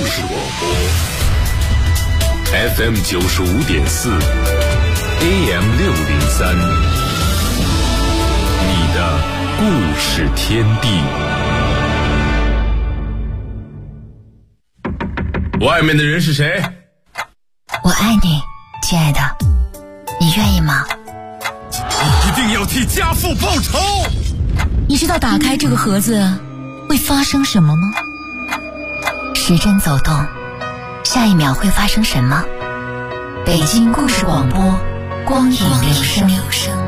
事广播 FM 95.4 AM 603，你的故事天地。外面的人是谁？ 我爱你，亲爱的，你愿意吗？ 一定要替家父报仇！ 你知道打开这个盒子会发生什么吗？时针走动，下一秒会发生什么？北京故事广播，光影留声。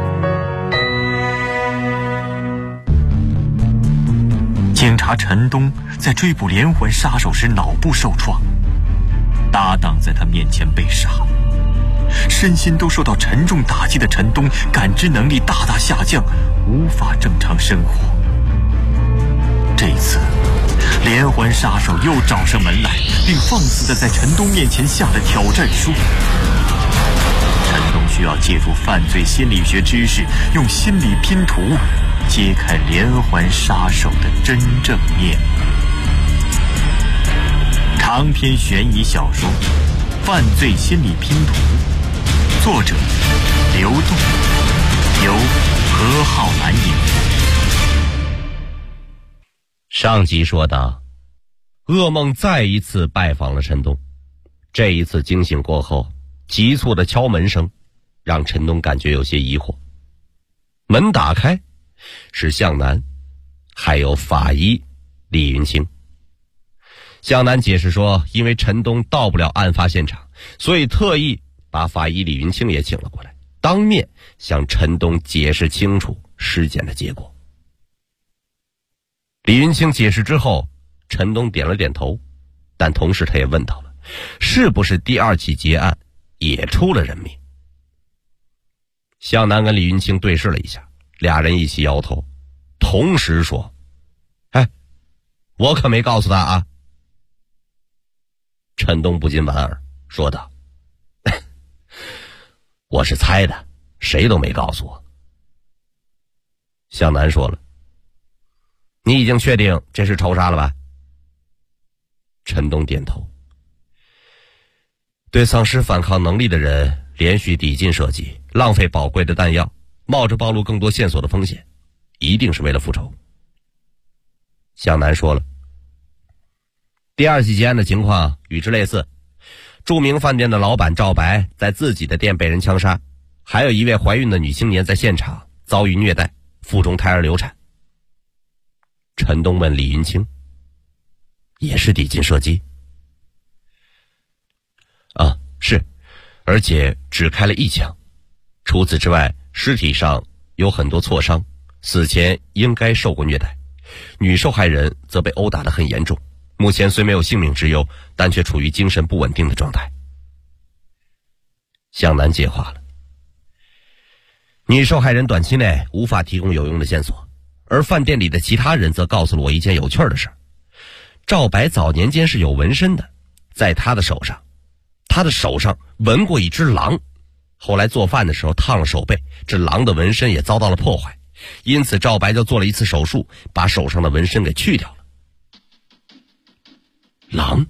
警察陈东在追捕连环杀手时脑部受创，搭档在他面前被杀，身心都受到沉重打击的陈东感知能力大大下降，无法正常生活。这一次连环杀手又找上门来，并放肆地在陈东面前下了挑战书。陈东需要借助犯罪心理学知识，用心理拼图揭开连环杀手的真正面目。长篇悬疑小说《犯罪心理拼图》，作者刘栋，由何浩南演播。 上集说到，噩梦再一次拜访了陈东。这一次惊醒过后，急促的敲门声让陈东感觉有些疑惑。门打开，是向南，还有法医李云清。向南解释说，因为陈东到不了案发现场，所以特意把法医李云清也请了过来，当面向陈东解释清楚尸检的结果。李云清解释之后，陈东点了点头，但同时他也问到了，是不是第二起劫案也出了人命？向南跟李云清对视了一下，俩人一起摇头，同时说：“哎，我可没告诉他啊。”陈东不禁莞尔说道：“我是猜的，谁都没告诉我。”向南说了：“你已经确定这是仇杀了吧？”陈东点头。对丧失反抗能力的人连续抵近射击，浪费宝贵的弹药，冒着暴露更多线索的风险，一定是为了复仇。向南说了，第二起劫案的情况与之类似，著名饭店的老板赵白在自己的店被人枪杀，还有一位怀孕的女青年在现场遭遇虐待，腹中胎儿流产。陈东问李云清，也是抵近射击？啊，是，而且只开了一枪。除此之外，尸体上有很多挫伤，死前应该受过虐待。女受害人则被殴打得很严重，目前虽没有性命之忧，但却处于精神不稳定的状态。向南接话了，女受害人短期内无法提供有用的线索，而饭店里的其他人则告诉了我一件有趣的事。赵白早年间是有纹身的，在他的手上纹过一只狼，后来做饭的时候烫了手背，这狼的纹身也遭到了破坏，因此赵白就做了一次手术，把手上的纹身给去掉了。狼？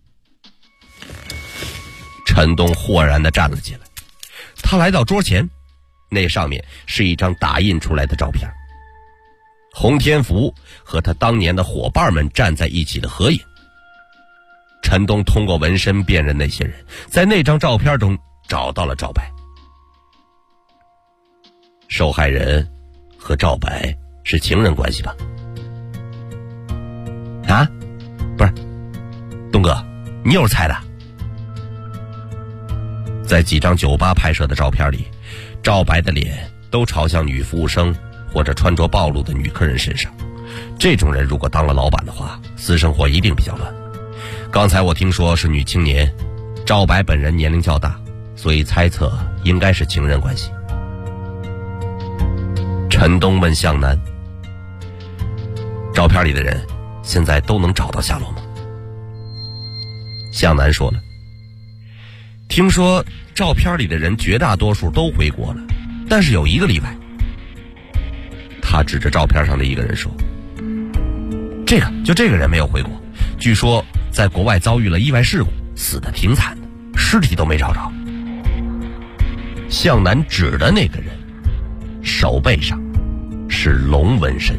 陈东豁然地站了起来，他来到桌前，那上面是一张打印出来的照片，洪天福和他当年的伙伴们站在一起的合影。陈东通过纹身辨认那些人，在那张照片中找到了赵白。受害人和赵白是情人关系吧？啊？不是，东哥，你又是猜的？在几张酒吧拍摄的照片里，赵白的脸都朝向女服务生或者穿着暴露的女客人身上。这种人如果当了老板的话，私生活一定比较乱。刚才我听说是女青年，赵白本人年龄较大，所以猜测应该是情人关系。陈东问向南，照片里的人现在都能找到下落吗？向南说了，听说照片里的人绝大多数都回国了，但是有一个例外。他指着照片上的一个人说，这个人没有回国，据说在国外遭遇了意外事故，死得挺惨的，尸体都没找着。向南指的那个人手背上是龙纹身。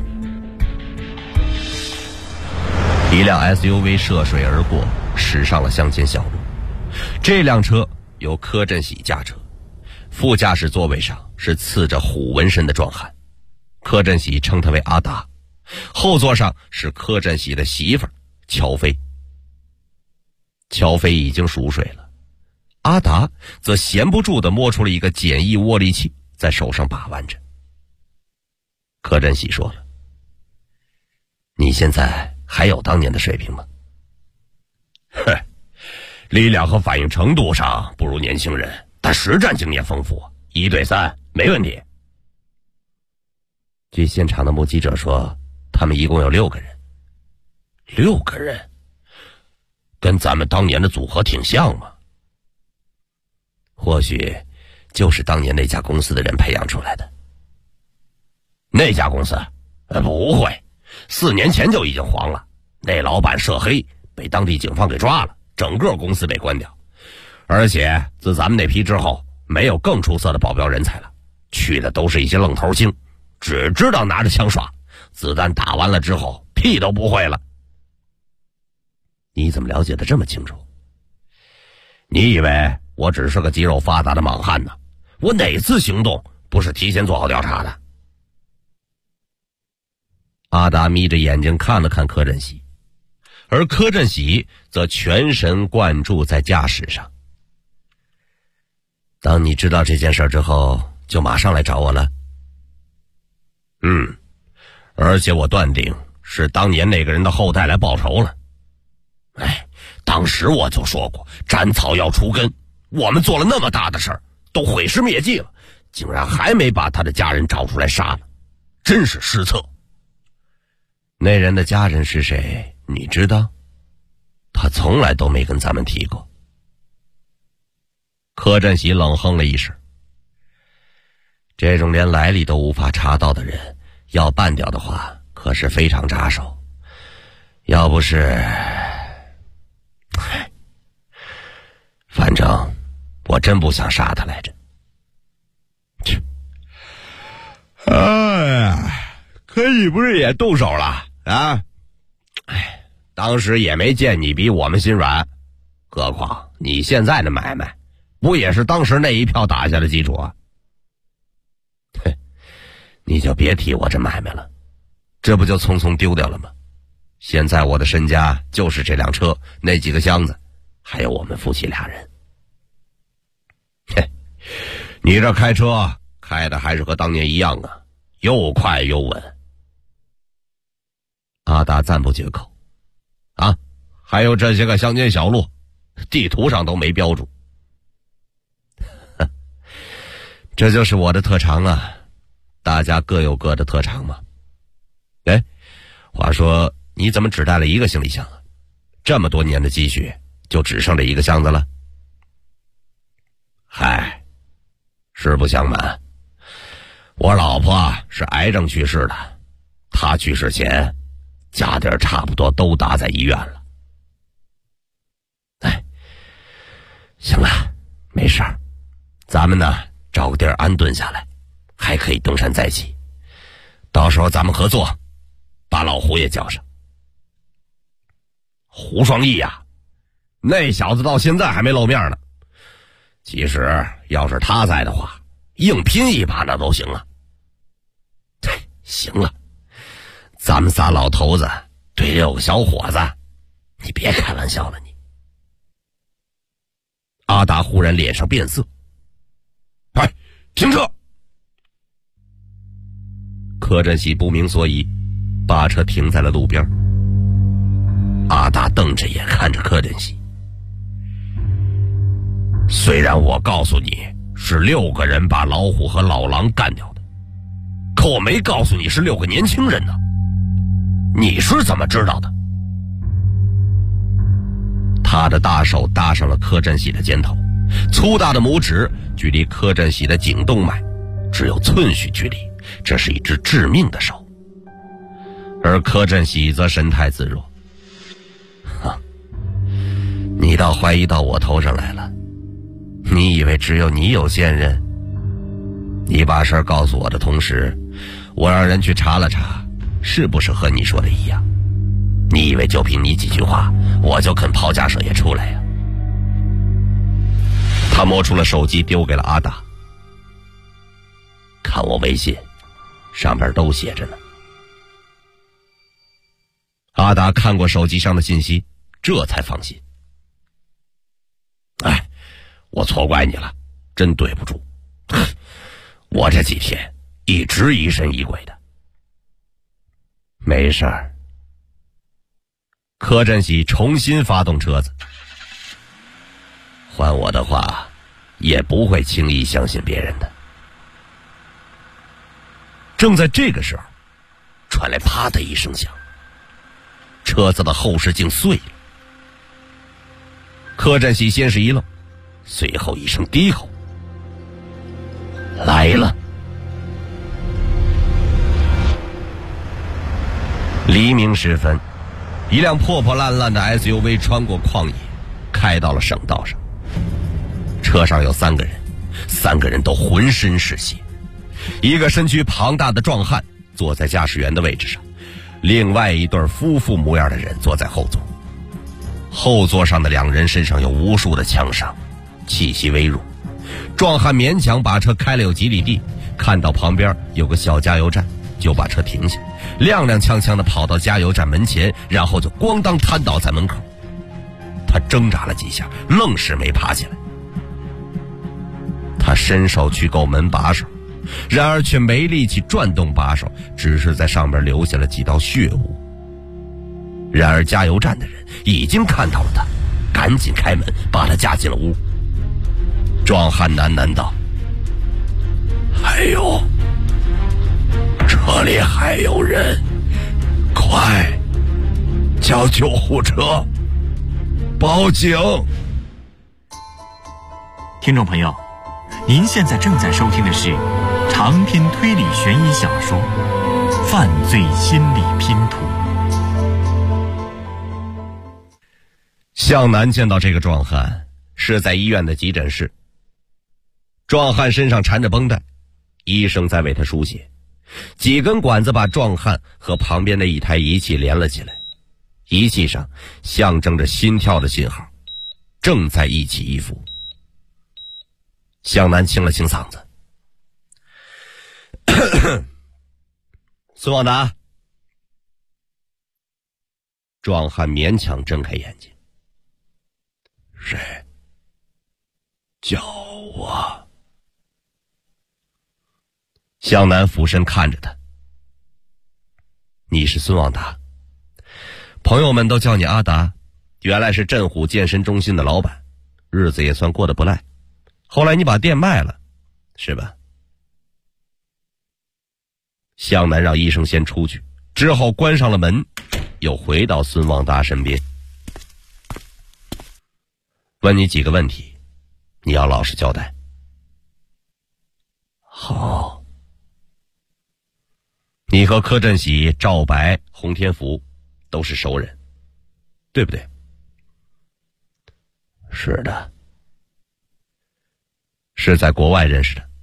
一辆 SUV 涉水而过，驶上了乡间小路。这辆车由柯振喜驾车，副驾驶座位上是刺着虎纹身的壮汉，柯振喜称他为阿达。后座上是柯振喜的媳妇儿乔飞。乔飞已经熟睡了，阿达则闲不住地摸出了一个简易握力器，在手上把玩着。柯振喜说了：“你现在还有当年的水平吗？”“力量和反应程度上不如年轻人，但实战经验丰富，1对3没问题。”据现场的目击者说，他们一共有6个人。6个人，跟咱们当年的组合挺像嘛。或许就是当年那家公司的人培养出来的。那家公司不会，4年前就已经黄了，那老板涉黑，被当地警方给抓了，整个公司被关掉。而且自咱们那批之后，没有更出色的保镖人才了，去的都是一些愣头青，只知道拿着枪耍，子弹打完了之后屁都不会了。你怎么了解的这么清楚？你以为我只是个肌肉发达的莽汉呢？我哪次行动不是提前做好调查的？阿达眯着眼睛看了看柯振喜，而柯振喜则全神贯注在驾驶上。当你知道这件事之后，就马上来找我了。而且我断定是当年那个人的后代来报仇了。当时我就说过，斩草要除根，我们做了那么大的事儿，都毁尸灭迹了，竟然还没把他的家人找出来杀了，真是失策。那人的家人是谁，你知道？他从来都没跟咱们提过。柯振喜冷哼了一声，这种连来历都无法查到的人，要办掉的话可是非常扎手。要不是，反正我真不想杀他来着。可你不是也动手了啊？当时也没见你比我们心软，何况你现在的买卖不也是当时那一票打下的基础啊？你就别提我这买卖了，这不就匆匆丢掉了吗？现在我的身家就是这辆车，那几个箱子，还有我们夫妻俩人。你这开车开的还是和当年一样啊，又快又稳。阿达赞不绝口。还有这些个乡间小路，地图上都没标注。这就是我的特长啊，大家各有各的特长嘛。话说你怎么只带了1个行李箱啊？这么多年的积蓄就只剩这1个箱子了？实不相瞒，我老婆是癌症去世的，她去世前家底儿差不多都搭在医院了。行了，没事儿，咱们呢找个地儿安顿下来，还可以东山再起。到时候咱们合作，把老胡也叫上。胡双义呀，那小子到现在还没露面呢。其实要是他在的话，硬拼一把那都行啊。行了，咱们仨老头子对6个小伙子，你别开玩笑了你。阿达忽然脸上变色，停车！柯振喜不明所以，把车停在了路边。阿达瞪着眼看着柯振喜，虽然我告诉你是6个人把老虎和老狼干掉的，可我没告诉你是6个年轻人呢，你是怎么知道的？他的大手搭上了柯振喜的肩头，粗大的拇指距离柯振喜的颈动脉只有寸许距离，这是一只致命的手。而柯振喜则神态自若， 倒怀疑到我头上来了。你以为只有你有现任？你把事儿告诉我的同时，我让人去查了查，是不是和你说的一样？你以为就凭你几句话，我就肯抛家舍业出来呀？他摸出了手机，丢给了阿达。看我微信，上边都写着呢。阿达看过手机上的信息，这才放心。哎，我错怪你了，真对不住。我这几天一直疑神疑鬼的。没事儿。柯振喜重新发动车子。换我的话，也不会轻易相信别人的。正在这个时候，传来啪的一声响，车子的后视镜碎了。柯振喜先是一愣，随后一声低吼：“来了！”黎明时分，一辆破破烂烂的 SUV 穿过旷野，开到了省道上。车上有3个人，3个人都浑身是血。一个身躯庞大的壮汉坐在驾驶员的位置上，另外一对夫妇模样的人坐在后座。后座上的2人身上有无数的枪伤，气息微弱。壮汉勉强把车开了有几里地，看到旁边有个小加油站，就把车停下，踉踉跄跄地跑到加油站门前，然后就咣当瘫倒在门口。他挣扎了几下，愣是没爬起来。他伸手去够门把手，然而却没力气转动把手，只是在上面留下了几道血污。然而加油站的人已经看到了他，赶紧开门把他架进了屋。壮汉喃喃道：“还有，车里还有人，快叫救护车，报警！” 听众朋友，您现在正在收听的是长篇推理悬疑小说《犯罪心理拼图》。 向南见到这个壮汉是在医院的急诊室。壮汉身上缠着绷带，医生在为他输血，几根管子把壮汉和旁边的一台仪器连了起来，仪器上象征着心跳的信号，正在一起一伏。向南清了清嗓子：“孙旺达。”壮汉勉强睁开眼睛：“谁？叫我？”向南俯身看着他：“你是孙旺达，朋友们都叫你阿达，原来是镇虎健身中心的老板，日子也算过得不赖。后来你把店卖了，是吧？”向南让医生先出去，之后关上了门，又回到孙旺达身边：“问你几个问题，你要老实交代。”“好。”“你和柯振喜、赵白、洪天福都是熟人，对不对？”“是的。”“是在国外认识的。”“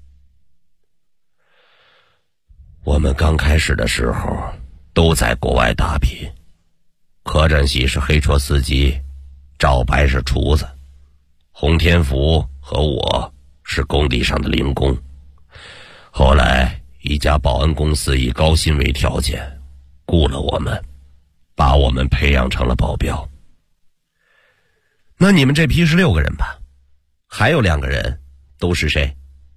我们刚开始的时候都在国外打拼，柯振喜是黑车司机，赵白是厨子，洪天福和我是工地上的零工。后来一家保安公司以高薪为条件雇了我们，把我们培养成了保镖。”“那你们这批是6个人吧？还有2个人都是谁？”“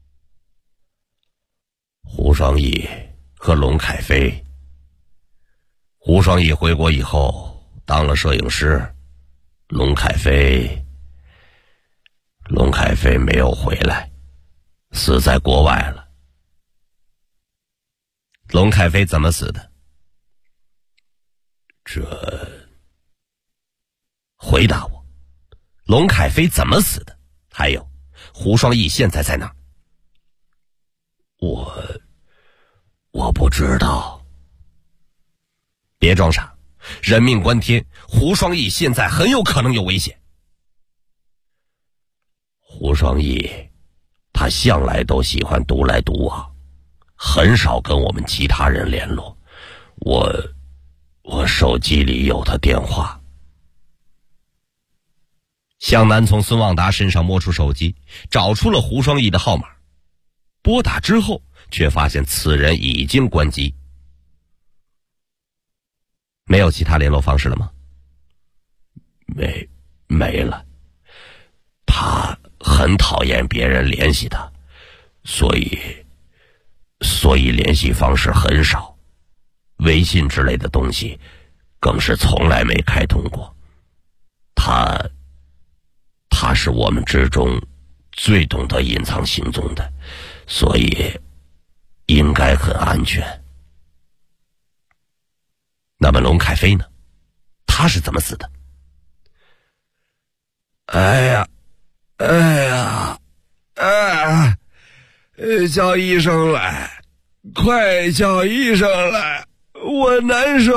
胡双义和龙凯飞。胡双义回国以后当了摄影师，龙凯飞没有回来，死在国外了。”“龙凯飞怎么死的？”“回答我，龙凯飞怎么死的？还有，胡双义现在在哪儿？”“我不知道。”“别装傻，人命关天，胡双义现在很有可能有危险。” 胡双义，他向来都喜欢独来独往，很少跟我们其他人联络。我手机里有他电话。向南从孙旺达身上摸出手机，找出了胡双义的号码，拨打之后却发现此人已经关机。没有其他联络方式了吗？没了。他很讨厌别人联系他，所以联系方式很少，微信之类的东西更是从来没开通过。他是我们之中最懂得隐藏行踪的，所以应该很安全。那么龙凯飞呢？他是怎么死的？ 叫医生来，快叫医生来，我难受。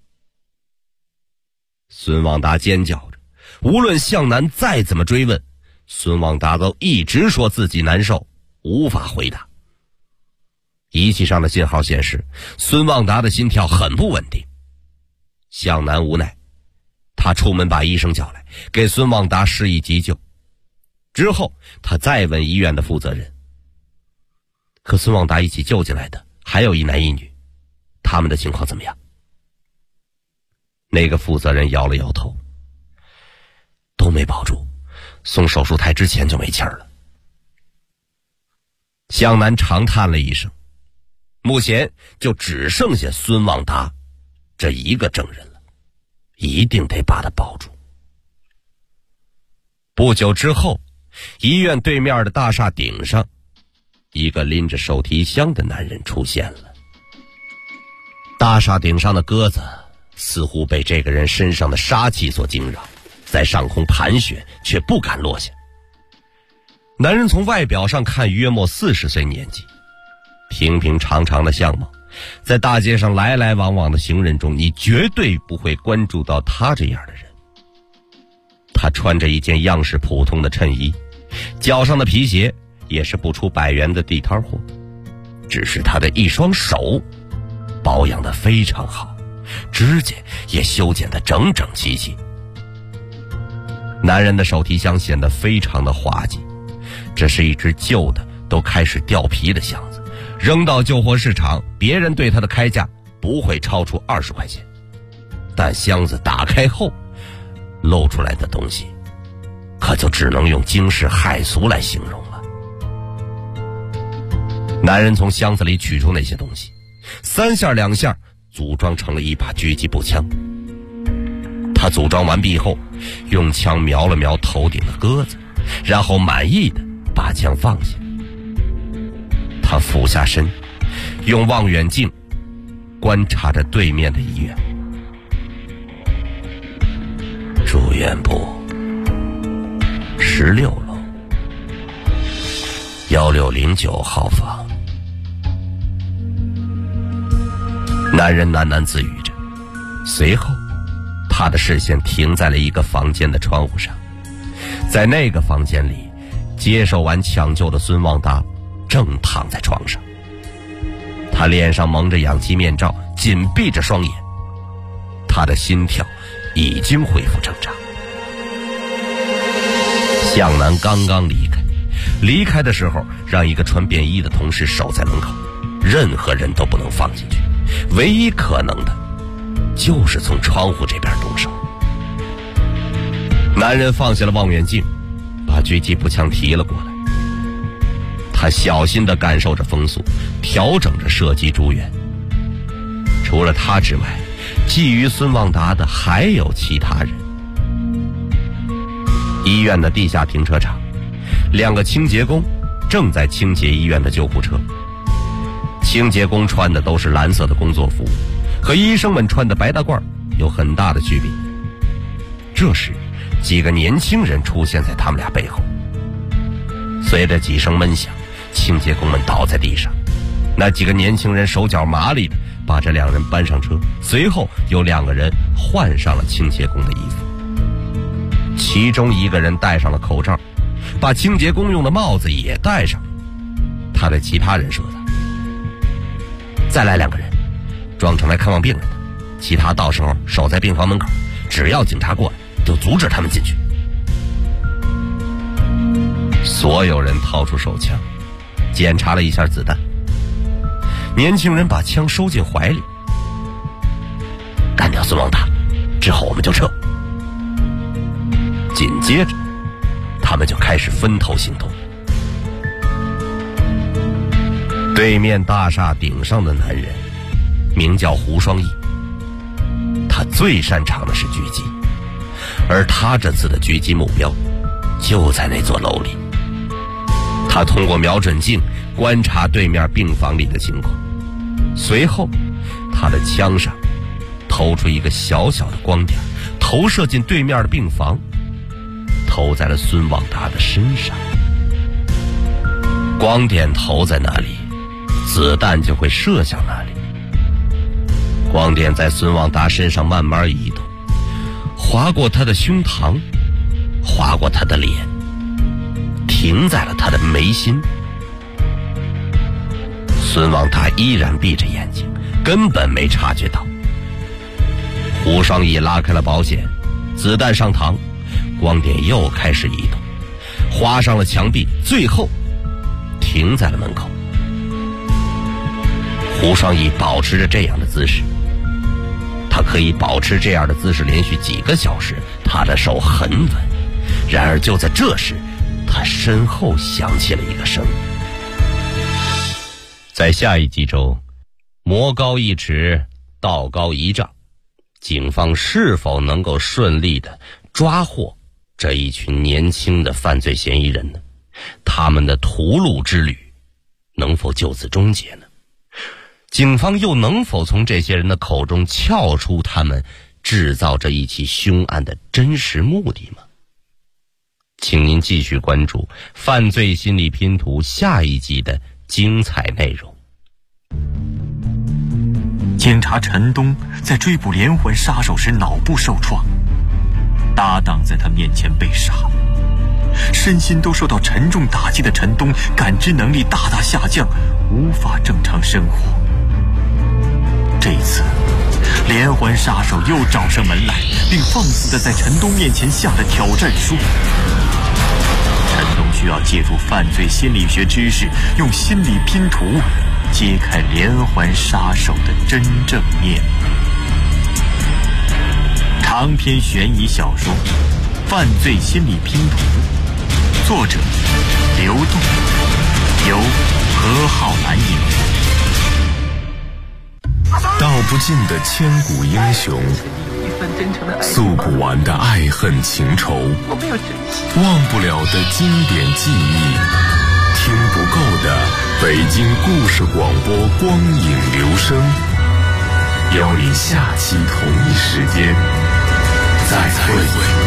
孙旺达尖叫着，无论向南再怎么追问，孙旺达都一直说自己难受，无法回答。仪器上的信号显示，孙旺达的心跳很不稳定。向南无奈，他出门把医生叫来，给孙旺达施以急救。之后他再问医院的负责人，和孙旺达一起救进来的还有一男一女，他们的情况怎么样？那个负责人摇了摇头，都没保住，送手术台之前就没气儿了。向南长叹了一声，目前就只剩下孙旺达这一个证人了，一定得把他保住。不久之后，医院对面的大厦顶上，一个拎着手提箱的男人出现了。大厦顶上的鸽子似乎被这个人身上的杀气所惊扰，在上空盘旋，却不敢落下。男人从外表上看约莫40岁年纪，平平常常的相貌，在大街上来来往往的行人中，你绝对不会关注到他这样的人。他穿着一件样式普通的衬衣，脚上的皮鞋也是不出100元的地摊货，只是他的一双手保养得非常好，指甲也修剪得整整齐齐。男人的手提箱显得非常的滑稽，这是一只旧的都开始掉皮的箱子，扔到旧货市场，别人对它的开价不会超出20块钱，但箱子打开后露出来的东西可就只能用惊世骇俗来形容了。男人从箱子里取出那些东西，3下2下组装成了一把狙击步枪。他组装完毕后，用枪瞄了瞄头顶的鸽子，然后满意的把枪放下。他俯下身，用望远镜观察着对面的医院。住院部16楼1609号房。男人喃喃自语着，随后他的视线停在了一个房间的窗户上。在那个房间里，接受完抢救的孙旺达正躺在床上，他脸上蒙着氧气面罩，紧闭着双眼，他的心跳已经恢复正常。向南刚刚离开的时候让一个穿便衣的同事守在门口，任何人都不能放进去，唯一可能的就是从窗户这边动手。男人放下了望远镜，把狙击步枪提了过来，他小心地感受着风速，调整着射击珠源。除了他之外，觊觎孙旺达的还有其他人。医院的地下停车场，2个清洁工正在清洁医院的救护车。清洁工穿的都是蓝色的工作服，和医生们穿的白大褂有很大的区别。这时几个年轻人出现在他们俩背后，随着几声闷响，清洁工们倒在地上。那几个年轻人手脚麻利的把这2人搬上车，随后有2个人换上了清洁工的衣服。其中一个人戴上了口罩， 把清洁工用的帽子也戴上。他对其他人说的：“再来2个人，装成来看望病人的，其他到时候守在病房门口，只要警察过来，就阻止他们进去。”所有人掏出手枪，检查了一下子弹。年轻人把枪收进怀里，干掉孙旺达之后我们就撤。紧接着他们就开始分头行动。对面大厦顶上的男人名叫胡双义，他最擅长的是狙击，而他这次的狙击目标就在那座楼里。他通过瞄准镜观察对面病房里的情况，随后他的枪上投出一个小小的光点，投射进对面的病房，投在了孙旺达的身上。光点投在哪里，子弹就会射向哪里。光点在孙旺达身上慢慢移动，划过他的胸膛，划过他的脸，停在了他的眉心。孙旺达依然闭着眼睛，根本没察觉到。胡双义拉开了保险，子弹上膛，光点又开始移动，划上了墙壁，最后停在了门口。胡双义保持着这样的姿势，他可以保持这样的姿势连续几个小时，他的手很稳。然而就在这时，他身后响起了一个声音。在下一集中，魔高一尺，道高一丈，警方是否能够顺利地抓获这一群年轻的犯罪嫌疑人呢？他们的屠戮之旅能否就此终结呢？警方又能否从这些人的口中撬出他们制造这一起凶案的真实目的吗？请您继续关注《犯罪心理拼图》下一集的精彩内容。 警察陈东在追捕连环杀手时脑部受创，搭档在他面前被杀，身心都受到沉重打击的陈东感知能力大大下降，无法正常生活。这一次连环杀手又找上门来，并放肆地在陈东面前下了挑战书。陈东需要借助犯罪心理学知识，用心理拼图揭开连环杀手的真正面目。长篇悬疑小说《犯罪心理拼图》，作者刘栋，由何浩然演播。 道不尽的千古英雄，诉不完的爱恨情仇，忘不了的经典记忆，听不够的北京故事广播光影留声。邀你下期同一时间再会。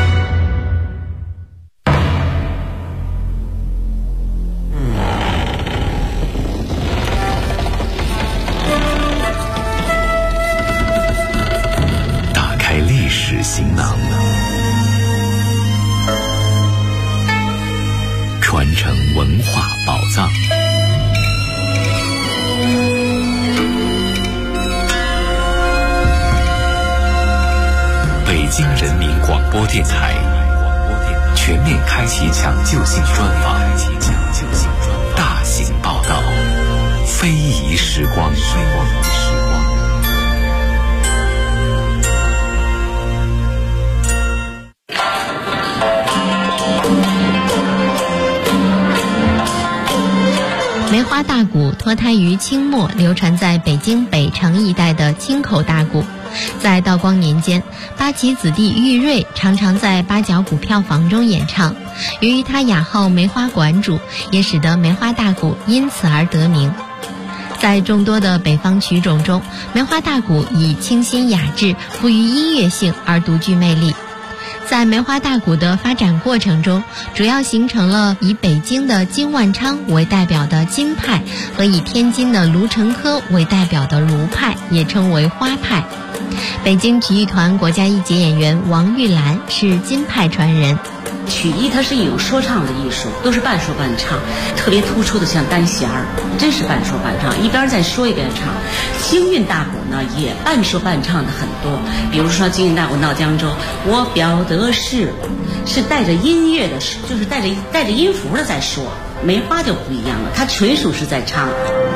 行囊，传承文化宝藏。北京人民广播电台全面开启抢救性专访，大型报道，非遗时光。 梅花大鼓脱胎于清末流传在北京北城一带的清口大鼓，在道光年间，八旗子弟玉瑞常常在八角鼓票房中演唱。由于他雅号梅花馆主，也使得梅花大鼓因此而得名。在众多的北方曲种中，梅花大鼓以清新雅致、富于音乐性而独具魅力。在梅花大鼓的发展过程中，主要形成了以北京的金万昌为代表的金派和以天津的卢成科为代表的卢派，也称为花派。北京体育团国家一级演员王玉兰是金派传人。 曲艺它是一种说唱的艺术，都是半说半唱，特别突出的像单弦儿，真是半说半唱，一边在说一边唱。京韵大鼓呢也半说半唱的很多，比如说京韵大鼓闹江州，我表的是带着音乐的，就是带着音符的在说。梅花就不一样了，它纯属是在唱。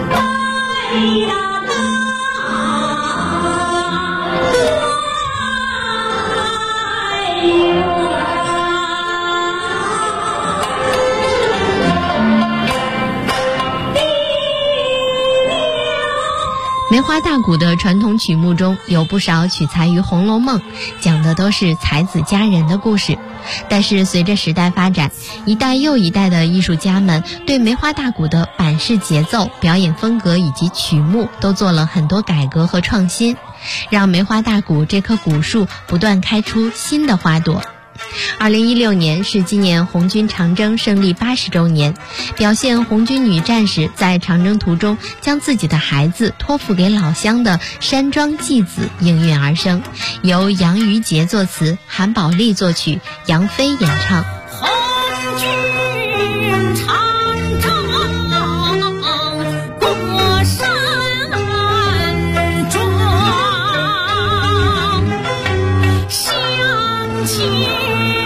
梅花大鼓的传统曲目中有不少取材于《红楼梦》，讲的都是才子佳人的故事。但是随着时代发展，一代又一代的艺术家们对梅花大鼓的板式节奏、表演风格以及曲目都做了很多改革和创新，让梅花大鼓这棵古树不断开出新的花朵。2016年是纪念红军长征胜利80周年，表现红军女战士在长征途中将自己的孩子托付给老乡的山庄祭子应运而生，由杨于杰作词，韩宝利作曲，杨飞演唱。 红军长征过山庄，乡亲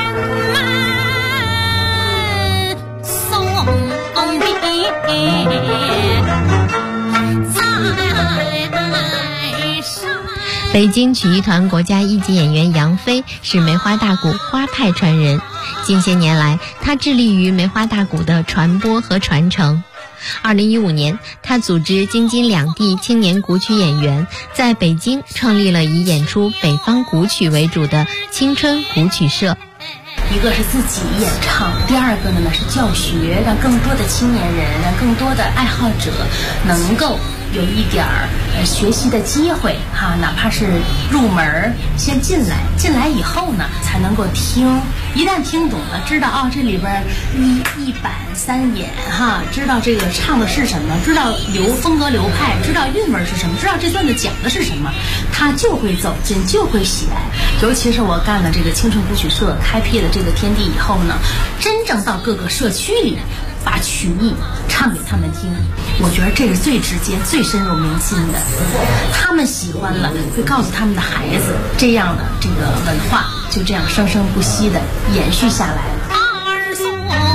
北京曲艺团国家一级演员杨飞是梅花大鼓花派传人，近些年来他致力于梅花大鼓的传播和传承。2015年，他组织京津两地青年古曲演员在北京创立了以演出北方古曲为主的青春古曲社。 一个是自己演唱，第二个呢是教学，让更多的青年人，让更多的爱好者能够有一点学习的机会哈，哪怕是入门先进来以后呢，才能够听，一旦听懂了，知道这里边一板三眼哈，知道这个唱的是什么，知道风格流派，知道韵味是什么，知道这段子讲的是什么，他就会走进，就会喜爱。尤其是我干了这个青春古曲社，开辟了这个天地以后呢，真正到各个社区里把曲艺唱给他们听，我觉得这是最直接最深入民心的，他们喜欢了会告诉他们的孩子，这样的这个文化就这样生生不息的延续下来了。 二送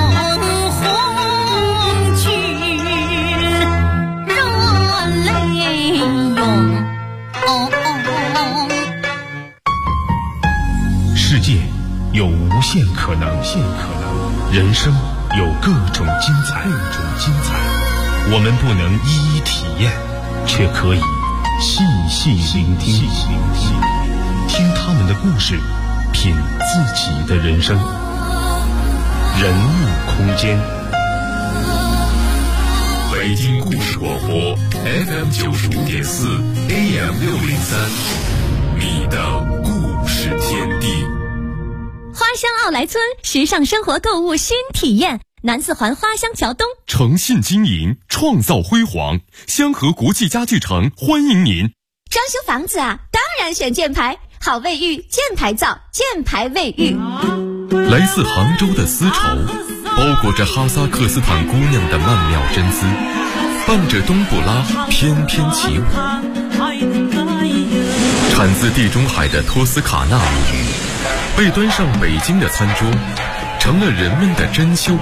红军热泪涌， 世界有无限可能，人生有各种精彩。我们不能一一体验，却可以细细聆听，听他们的故事，品自己的人生。人物空间，北京故事广播 FM 95.4 AM 603，你的故事天地。 花乡奥莱村时尚生活购物新体验，南四环花乡桥东， 诚信经营，创造辉煌，香河国际家具城欢迎您。 装修房子啊，当然选箭牌，好卫浴，箭牌造，箭牌卫浴。 来自杭州的丝绸，包裹着哈萨克斯坦姑娘的曼妙真姿，伴着冬不拉翩翩起舞。产自地中海的托斯卡纳米鱼，被端上北京的餐桌，成了人们的珍馐